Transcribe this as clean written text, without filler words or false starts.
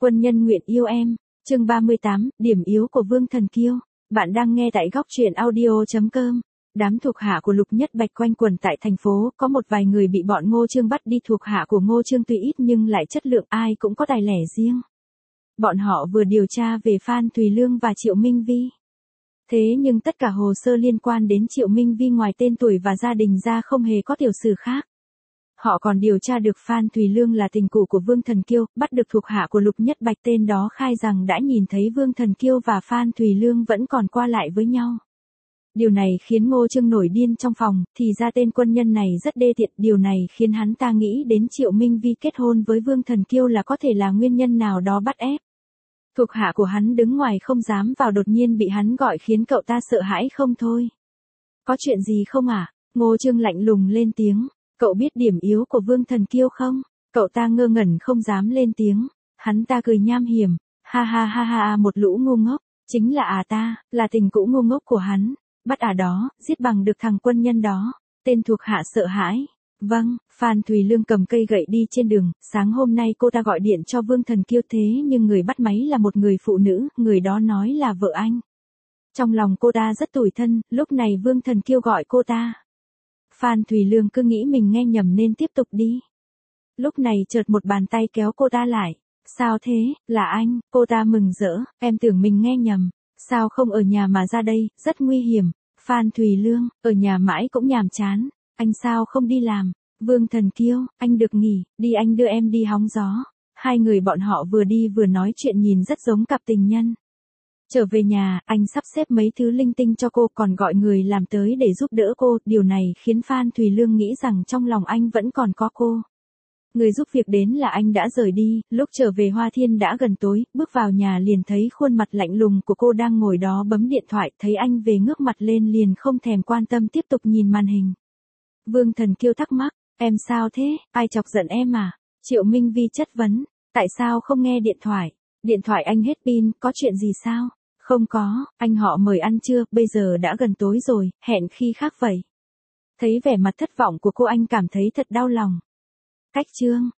Quân nhân nguyện yêu em. Chương 38, điểm yếu của Vương Thần Kiêu. Bạn đang nghe tại góc truyện audio.com. Đám thuộc hạ của Lục Nhất Bạch quanh quẩn tại thành phố, có một vài người bị bọn Ngô Chương bắt đi. Thuộc hạ của Ngô Chương tuy ít nhưng lại chất lượng, ai cũng có tài lẻ riêng. Bọn họ vừa điều tra về Phan Thùy Lương và Triệu Minh Vi. Thế nhưng tất cả hồ sơ liên quan đến Triệu Minh Vi ngoài tên tuổi và gia đình ra không hề có tiểu sử khác. Họ còn điều tra được Phan Thùy Lương là tình cũ của Vương Thần Kiêu, bắt được thuộc hạ của Lục Nhất Bạch tên đó khai rằng đã nhìn thấy Vương Thần Kiêu và Phan Thùy Lương vẫn còn qua lại với nhau. Điều này khiến Ngô Chương nổi điên trong phòng, thì ra tên quân nhân này rất đê tiện, điều này khiến hắn ta nghĩ đến Triệu Minh Vi kết hôn với Vương Thần Kiêu là có thể là nguyên nhân nào đó bắt ép. Thuộc hạ của hắn đứng ngoài không dám vào, đột nhiên bị hắn gọi khiến cậu ta sợ hãi không thôi. Có chuyện gì không à? Ngô Chương lạnh lùng lên tiếng. Cậu biết điểm yếu của Vương Thần Kiêu không? Cậu ta ngơ ngẩn không dám lên tiếng. Hắn ta cười nham hiểm. Ha ha ha ha, một lũ ngu ngốc. Chính là ta, là tình cũ ngu ngốc của hắn. Bắt đó, giết bằng được thằng quân nhân đó. Tên thuộc hạ sợ hãi. Vâng, Phan Thùy Lương cầm cây gậy đi trên đường. Sáng hôm nay cô ta gọi điện cho Vương Thần Kiêu, thế nhưng người bắt máy là một người phụ nữ, người đó nói là vợ anh. Trong lòng cô ta rất tủi thân, lúc này Vương Thần Kiêu gọi cô ta. Phan Thùy Lương cứ nghĩ mình nghe nhầm nên tiếp tục đi. Lúc này chợt một bàn tay kéo cô ta lại. Sao thế, là anh? Cô ta mừng rỡ, em tưởng mình nghe nhầm. Sao không ở nhà mà ra đây, rất nguy hiểm. Phan Thùy Lương, ở nhà mãi cũng nhàm chán. Anh sao không đi làm? Vương Thần Kiêu, anh được nghỉ, đi anh đưa em đi hóng gió. Hai người bọn họ vừa đi vừa nói chuyện nhìn rất giống cặp tình nhân. Trở về nhà, anh sắp xếp mấy thứ linh tinh cho cô, còn gọi người làm tới để giúp đỡ cô. Điều này khiến Phan Thùy Lương nghĩ rằng trong lòng anh vẫn còn có cô. Người giúp việc đến là anh đã rời đi, lúc trở về Hoa Thiên đã gần tối, bước vào nhà liền thấy khuôn mặt lạnh lùng của cô đang ngồi đó bấm điện thoại, thấy anh về ngước mặt lên liền không thèm quan tâm tiếp tục nhìn màn hình. Vương Thần Kiêu thắc mắc, em sao thế, ai chọc giận em à? Triệu Minh Vi chất vấn, tại sao không nghe điện thoại? Điện thoại anh hết pin, có chuyện gì sao? Không có, anh họ mời ăn trưa, bây giờ đã gần tối rồi, hẹn khi khác vậy. Thấy vẻ mặt thất vọng của cô anh cảm thấy thật đau lòng. Cách chương.